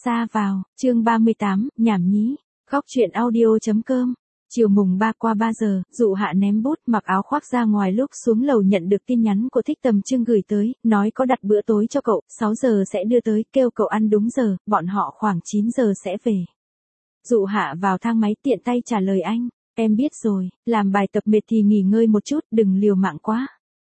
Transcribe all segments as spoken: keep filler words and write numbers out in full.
Ra vào, chương ba mươi tám, nhảm nhí, góc truyện audio.com. Chiều mùng ba qua ba giờ, Dụ Hạ ném bút mặc áo khoác ra ngoài lúc xuống lầu nhận được tin nhắn của Thích Tầm Trương gửi tới, nói có đặt bữa tối cho cậu, sáu giờ sẽ đưa tới, kêu cậu ăn đúng giờ, bọn họ khoảng chín giờ sẽ về. Dụ Hạ vào thang máy tiện tay trả lời anh, em biết rồi, làm bài tập mệt thì nghỉ ngơi một chút, đừng liều mạng quá.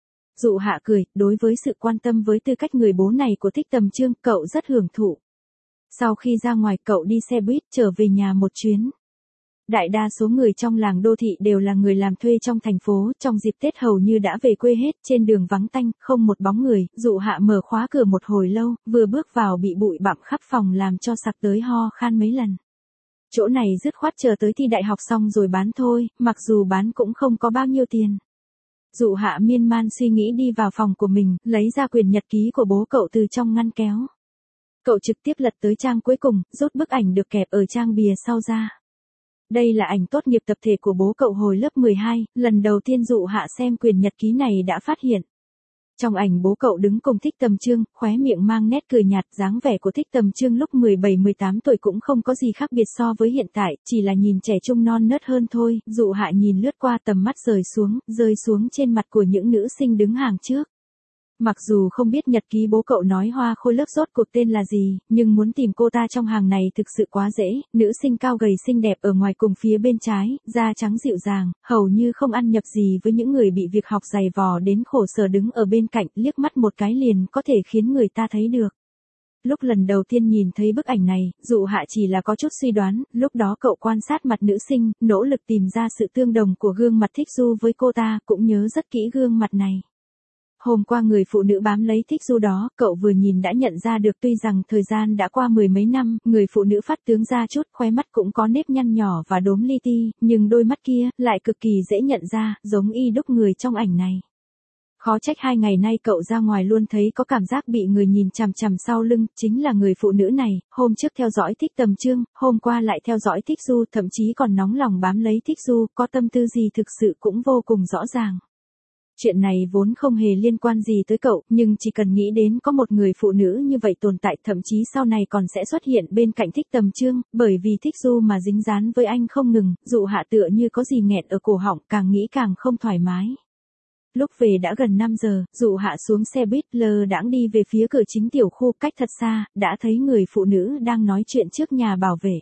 Dụ Hạ cười, đối với sự quan tâm với tư cách người bố này của Thích Tầm Trương, cậu rất hưởng thụ. Sau khi ra ngoài cậu đi xe buýt trở về nhà một chuyến. Đại đa số người trong làng đô thị đều là người làm thuê trong thành phố, trong dịp Tết hầu như đã về quê hết, trên đường vắng tanh, không một bóng người, Dụ Hạ mở khóa cửa một hồi lâu, vừa bước vào bị bụi bặm khắp phòng làm cho sặc tới ho khan mấy lần. Chỗ này dứt khoát chờ tới thi đại học xong rồi bán thôi, mặc dù bán cũng không có bao nhiêu tiền. Dụ Hạ miên man suy nghĩ đi vào phòng của mình, lấy ra quyển nhật ký của bố cậu từ trong ngăn kéo. Cậu trực tiếp lật tới trang cuối cùng, rút bức ảnh được kẹp ở trang bìa sau ra. Đây là ảnh tốt nghiệp tập thể của bố cậu hồi lớp mười hai, lần đầu tiên Dụ Hạ xem quyển nhật ký này đã phát hiện. Trong ảnh bố cậu đứng cùng Thích Tầm Trương, khóe miệng mang nét cười nhạt, dáng vẻ của Thích Tầm Trương lúc mười bảy mười tám tuổi cũng không có gì khác biệt so với hiện tại, chỉ là nhìn trẻ trung non nớt hơn thôi. Dụ Hạ nhìn lướt qua tầm mắt rời xuống, rơi xuống trên mặt của những nữ sinh đứng hàng trước. Mặc dù không biết nhật ký bố cậu nói Hoa Khôi lớp rốt cuộc tên là gì, nhưng muốn tìm cô ta trong hàng này thực sự quá dễ, nữ sinh cao gầy xinh đẹp ở ngoài cùng phía bên trái, da trắng dịu dàng, hầu như không ăn nhập gì với những người bị việc học dày vò đến khổ sở đứng ở bên cạnh, liếc mắt một cái liền có thể khiến người ta thấy được. Lúc lần đầu tiên nhìn thấy bức ảnh này, Dụ Hạ chỉ là có chút suy đoán, lúc đó cậu quan sát mặt nữ sinh, nỗ lực tìm ra sự tương đồng của gương mặt Thích Du với cô ta, cũng nhớ rất kỹ gương mặt này. Hôm qua người phụ nữ bám lấy Thích Du đó, cậu vừa nhìn đã nhận ra được, tuy rằng thời gian đã qua mười mấy năm, người phụ nữ phát tướng ra chút, khóe mắt cũng có nếp nhăn nhỏ và đốm li ti, nhưng đôi mắt kia lại cực kỳ dễ nhận ra, giống y đúc người trong ảnh này. Khó trách hai ngày nay cậu ra ngoài luôn thấy có cảm giác bị người nhìn chằm chằm sau lưng, chính là người phụ nữ này, hôm trước theo dõi Thích Tầm Trương, hôm qua lại theo dõi Thích Du, thậm chí còn nóng lòng bám lấy Thích Du, có tâm tư gì thực sự cũng vô cùng rõ ràng. Chuyện này vốn không hề liên quan gì tới cậu, nhưng chỉ cần nghĩ đến có một người phụ nữ như vậy tồn tại, thậm chí sau này còn sẽ xuất hiện bên cạnh Thích Tầm Trương, bởi vì Thích Du mà dính dán với anh không ngừng, Dụ Hạ tựa như có gì nghẹn ở cổ họng, càng nghĩ càng không thoải mái. Lúc về đã gần năm giờ, Dụ Hạ xuống xe buýt lơ đãng đi về phía cửa chính tiểu khu, cách thật xa, đã thấy người phụ nữ đang nói chuyện trước nhà bảo vệ.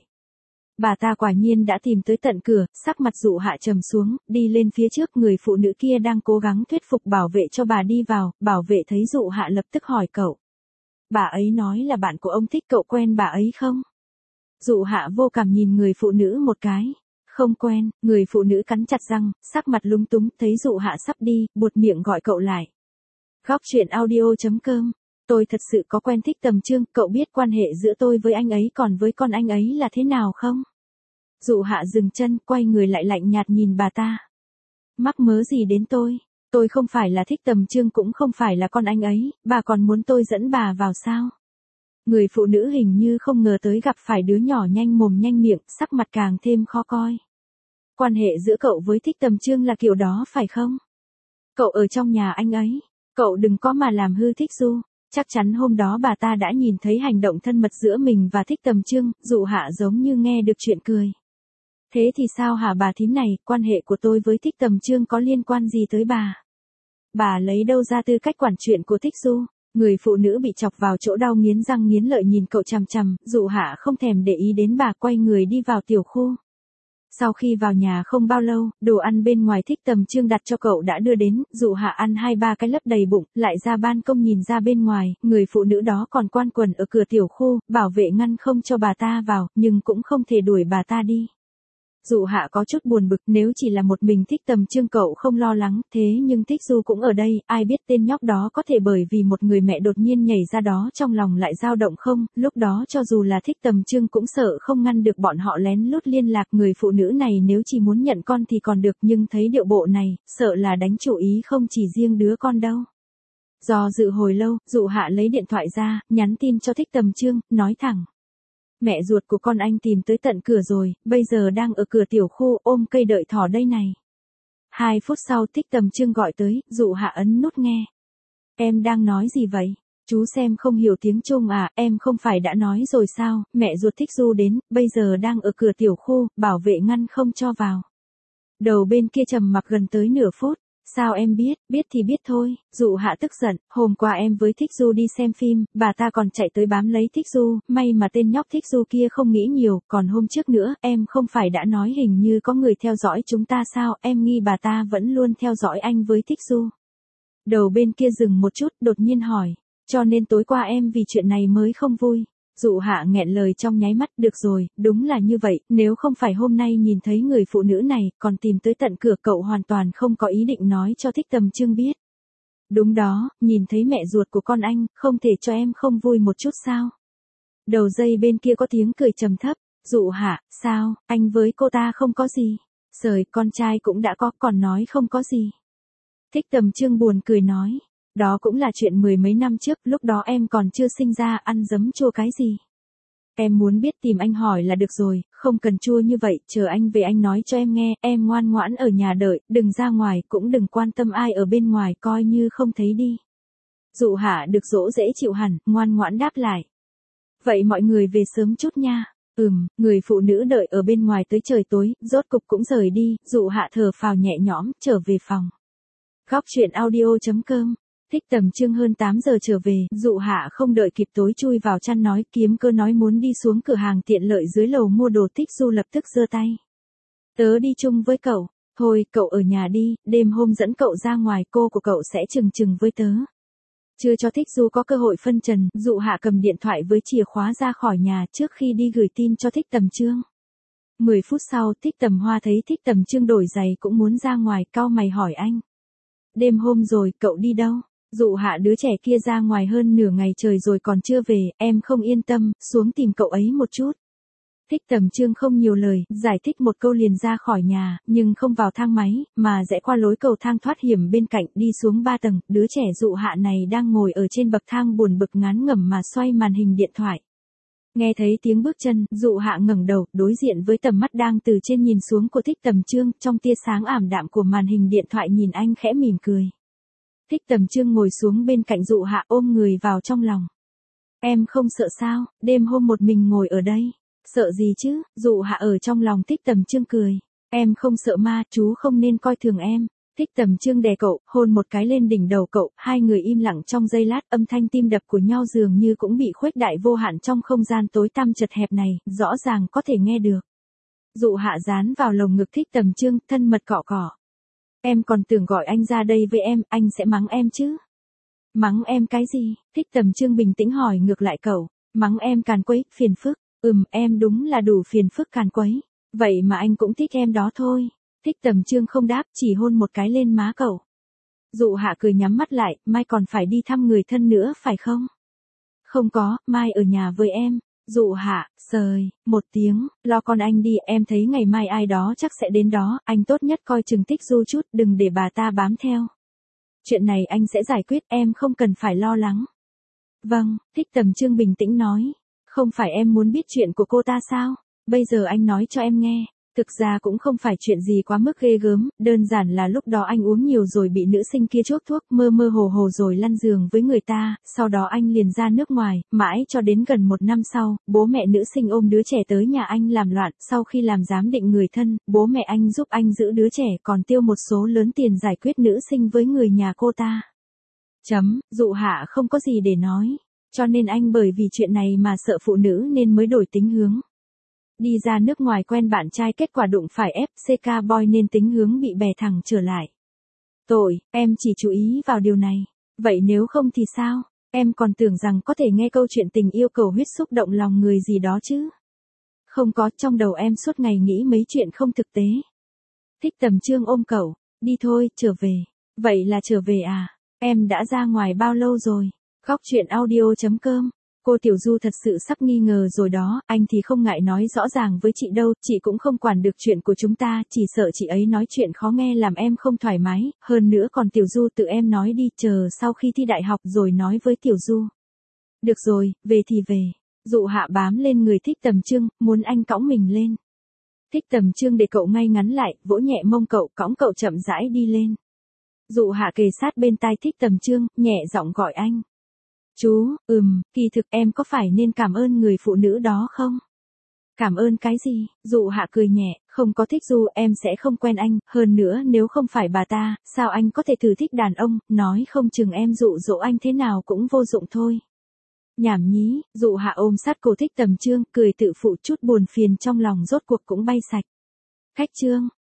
Bà ta quả nhiên đã tìm tới tận cửa, sắc mặt Dụ Hạ trầm xuống, đi lên phía trước, người phụ nữ kia đang cố gắng thuyết phục bảo vệ cho bà đi vào, bảo vệ thấy Dụ Hạ lập tức hỏi cậu. Bà ấy nói là bạn của ông Thích, cậu quen bà ấy không? Dụ Hạ vô cảm nhìn người phụ nữ một cái. Không quen, người phụ nữ cắn chặt răng, sắc mặt lúng túng, thấy Dụ Hạ sắp đi, buột miệng gọi cậu lại. Góc truyện audio.com. Tôi thật sự có quen Thích Tầm Trương, cậu biết quan hệ giữa tôi với anh ấy còn với con anh ấy là thế nào không? Dụ Hạ dừng chân, quay người lại lạnh nhạt nhìn bà ta. Mắc mớ gì đến tôi? Tôi không phải là Thích Tầm Trương cũng không phải là con anh ấy, bà còn muốn tôi dẫn bà vào sao? Người phụ nữ hình như không ngờ tới gặp phải đứa nhỏ nhanh mồm nhanh miệng, sắc mặt càng thêm khó coi. Quan hệ giữa cậu với Thích Tầm Trương là kiểu đó phải không? Cậu ở trong nhà anh ấy, cậu đừng có mà làm hư Thích Du. Chắc chắn hôm đó bà ta đã nhìn thấy hành động thân mật giữa mình và Thích Tầm Trương, Dụ Hạ giống như nghe được chuyện cười. Thế thì sao hả bà thím này, quan hệ của tôi với Thích Tầm Trương có liên quan gì tới bà? Bà lấy đâu ra tư cách quản chuyện của Thích Du? Người phụ nữ bị chọc vào chỗ đau nghiến răng nghiến lợi nhìn cậu chằm chằm, Dụ Hạ không thèm để ý đến bà, quay người đi vào tiểu khu. Sau khi vào nhà không bao lâu, đồ ăn bên ngoài Thích Tầm Trương đặt cho cậu đã đưa đến, Dụ Hạ ăn hai ba cái lấp đầy bụng, lại ra ban công nhìn ra bên ngoài, người phụ nữ đó còn quan quần ở cửa tiểu khu, bảo vệ ngăn không cho bà ta vào, nhưng cũng không thể đuổi bà ta đi. Dụ Hạ có chút buồn bực, nếu chỉ là một mình Thích Tầm Trương cậu không lo lắng, thế nhưng Thích Du cũng ở đây, ai biết tên nhóc đó có thể bởi vì một người mẹ đột nhiên nhảy ra đó trong lòng lại dao động không, lúc đó cho dù là Thích Tầm Trương cũng sợ không ngăn được bọn họ lén lút liên lạc. Người phụ nữ này nếu chỉ muốn nhận con thì còn được, nhưng thấy điệu bộ này, sợ là đánh chủ ý không chỉ riêng đứa con đâu. Do dự hồi lâu, Dụ Hạ lấy điện thoại ra, nhắn tin cho Thích Tầm Trương, nói thẳng. Mẹ ruột của con anh tìm tới tận cửa rồi, bây giờ đang ở cửa tiểu khu ôm cây đợi thỏ đây này. Hai phút sau Thích Tầm Trương gọi tới, Dụ Hạ ấn nút nghe. Em đang nói gì vậy? Chú xem không hiểu tiếng Trung à, em không phải đã nói rồi sao, mẹ ruột Thích Du đến, bây giờ đang ở cửa tiểu khu, bảo vệ ngăn không cho vào. Đầu bên kia trầm mặc gần tới nửa phút. Sao em biết, biết thì biết thôi, Dụ Hạ tức giận, hôm qua em với Thích Du đi xem phim, bà ta còn chạy tới bám lấy Thích Du, may mà tên nhóc Thích Du kia không nghĩ nhiều, còn hôm trước nữa, em không phải đã nói hình như có người theo dõi chúng ta sao, em nghi bà ta vẫn luôn theo dõi anh với Thích Du. Đầu bên kia dừng một chút, đột nhiên hỏi, cho nên tối qua em vì chuyện này mới không vui. Dụ Hạ nghẹn lời trong nháy mắt, được rồi, đúng là như vậy, nếu không phải hôm nay nhìn thấy người phụ nữ này, còn tìm tới tận cửa cậu hoàn toàn không có ý định nói cho Thích Tầm Chương biết. Đúng đó, nhìn thấy mẹ ruột của con anh, không thể cho em không vui một chút sao? Đầu dây bên kia có tiếng cười trầm thấp, Dụ Hạ, sao, anh với cô ta không có gì? Sời, con trai cũng đã có, còn nói không có gì. Thích Tầm Chương buồn cười nói. Đó cũng là chuyện mười mấy năm trước, lúc đó em còn chưa sinh ra, ăn giấm chua cái gì. Em muốn biết tìm anh hỏi là được rồi, không cần chua như vậy, chờ anh về anh nói cho em nghe, em ngoan ngoãn ở nhà đợi, đừng ra ngoài, cũng đừng quan tâm ai ở bên ngoài, coi như không thấy đi. Dụ Hạ được dỗ dễ chịu hẳn, ngoan ngoãn đáp lại. Vậy mọi người về sớm chút nha. Ừm, người phụ nữ đợi ở bên ngoài tới trời tối, rốt cục cũng rời đi, Dụ Hạ thở phào nhẹ nhõm, trở về phòng. Góc truyện audio chấm com. Thích Tầm Chương hơn tám giờ trở về, Dụ Hạ không đợi kịp tối chui vào chăn nói, kiếm cơ nói muốn đi xuống cửa hàng tiện lợi dưới lầu mua đồ. Thích Du lập tức giơ tay. Tớ đi chung với cậu. Thôi, cậu ở nhà đi, đêm hôm dẫn cậu ra ngoài, cô của cậu sẽ chừng chừng với tớ. Chưa cho Thích Du có cơ hội phân trần, Dụ Hạ cầm điện thoại với chìa khóa ra khỏi nhà trước khi đi gửi tin cho Thích Tầm Chương. Mười phút sau, Thích Tầm Hoa thấy Thích Tầm Chương đổi giày cũng muốn ra ngoài, cau mày hỏi anh. Đêm hôm rồi, cậu đi đâu? Dụ Hạ, đứa trẻ kia ra ngoài hơn nửa ngày trời rồi còn chưa về, em không yên tâm, xuống tìm cậu ấy một chút. Thích Tầm Chương không nhiều lời, giải thích một câu liền ra khỏi nhà, nhưng không vào thang máy, mà rẽ qua lối cầu thang thoát hiểm bên cạnh, đi xuống ba tầng, đứa trẻ Dụ Hạ này đang ngồi ở trên bậc thang buồn bực ngán ngẩm mà xoay màn hình điện thoại. Nghe thấy tiếng bước chân, Dụ Hạ ngẩng đầu, đối diện với tầm mắt đang từ trên nhìn xuống của Thích Tầm Chương, trong tia sáng ảm đạm của màn hình điện thoại nhìn anh khẽ mỉm cười. Thích Tầm Chương ngồi xuống bên cạnh Dụ Hạ ôm người vào trong lòng. Em không sợ sao, đêm hôm một mình ngồi ở đây. Sợ gì chứ, Dụ Hạ ở trong lòng Thích Tầm Chương cười. Em không sợ ma, chú không nên coi thường em. Thích Tầm Chương đè cậu, hôn một cái lên đỉnh đầu cậu, hai người im lặng trong giây lát, âm thanh tim đập của nhau dường như cũng bị khuếch đại vô hạn trong không gian tối tăm chật hẹp này, rõ ràng có thể nghe được. Dụ Hạ dán vào lồng ngực Thích Tầm Chương, thân mật cọ cọ. Em còn tưởng gọi anh ra đây với em, anh sẽ mắng em chứ? Mắng em cái gì? Thích Tầm Chương bình tĩnh hỏi ngược lại cậu. Mắng em càn quấy, phiền phức. Ừm, em đúng là đủ phiền phức càn quấy. Vậy mà anh cũng thích em đó thôi. Thích Tầm Chương không đáp, chỉ hôn một cái lên má cậu. Dụ Hạ cười nhắm mắt lại, mai còn phải đi thăm người thân nữa phải không? Không có, mai ở nhà với em. Dụ Hạ, sời, một tiếng, lo con anh đi, em thấy ngày mai ai đó chắc sẽ đến đó, anh tốt nhất coi chừng Thích Du chút, đừng để bà ta bám theo. Chuyện này anh sẽ giải quyết, em không cần phải lo lắng. Vâng, Thích Tầm Chương bình tĩnh nói. Không phải em muốn biết chuyện của cô ta sao? Bây giờ anh nói cho em nghe. Thực ra cũng không phải chuyện gì quá mức ghê gớm, đơn giản là lúc đó anh uống nhiều rồi bị nữ sinh kia chuốc thuốc, mơ mơ hồ hồ rồi lăn giường với người ta, sau đó anh liền ra nước ngoài, mãi cho đến gần một năm sau, bố mẹ nữ sinh ôm đứa trẻ tới nhà anh làm loạn, sau khi làm giám định người thân, bố mẹ anh giúp anh giữ đứa trẻ còn tiêu một số lớn tiền giải quyết nữ sinh với người nhà cô ta. Chấm, Dụ Hạ không có gì để nói, cho nên anh bởi vì chuyện này mà sợ phụ nữ nên mới đổi tính hướng. Đi ra nước ngoài quen bạn trai kết quả đụng phải ép xê ca boy nên tính hướng bị bè thẳng trở lại. Tội, em chỉ chú ý vào điều này. Vậy nếu không thì sao? Em còn tưởng rằng có thể nghe câu chuyện tình yêu cầu huyết xúc động lòng người gì đó chứ. Không có, trong đầu em suốt ngày nghĩ mấy chuyện không thực tế. Thích Tầm Chương ôm cậu, đi thôi, trở về. Vậy là trở về à? Em đã ra ngoài bao lâu rồi? Góc truyện audio chấm com. Cô Tiểu Du thật sự sắp nghi ngờ rồi đó, anh thì không ngại nói rõ ràng với chị đâu, chị cũng không quản được chuyện của chúng ta, chỉ sợ chị ấy nói chuyện khó nghe làm em không thoải mái, hơn nữa còn Tiểu Du tự em nói đi, chờ sau khi thi đại học rồi nói với Tiểu Du. Được rồi, về thì về. Dụ Hạ bám lên người Thích Tầm Chương, muốn anh cõng mình lên. Thích Tầm Chương để cậu ngay ngắn lại, vỗ nhẹ mông cậu, cõng cậu chậm rãi đi lên. Dụ Hạ kề sát bên tai Thích Tầm Chương, nhẹ giọng gọi anh. Chú, ừm, kỳ thực em có phải nên cảm ơn người phụ nữ đó không? Cảm ơn cái gì? Dụ Hạ cười nhẹ, không có thích Du em sẽ không quen anh, hơn nữa nếu không phải bà ta, sao anh có thể thử thích đàn ông, nói không chừng em dụ dỗ anh thế nào cũng vô dụng thôi. Nhảm nhí, Dụ Hạ ôm sát cổ Thích Tầm Trương, cười tự phụ chút buồn phiền trong lòng rốt cuộc cũng bay sạch. Khách Trương,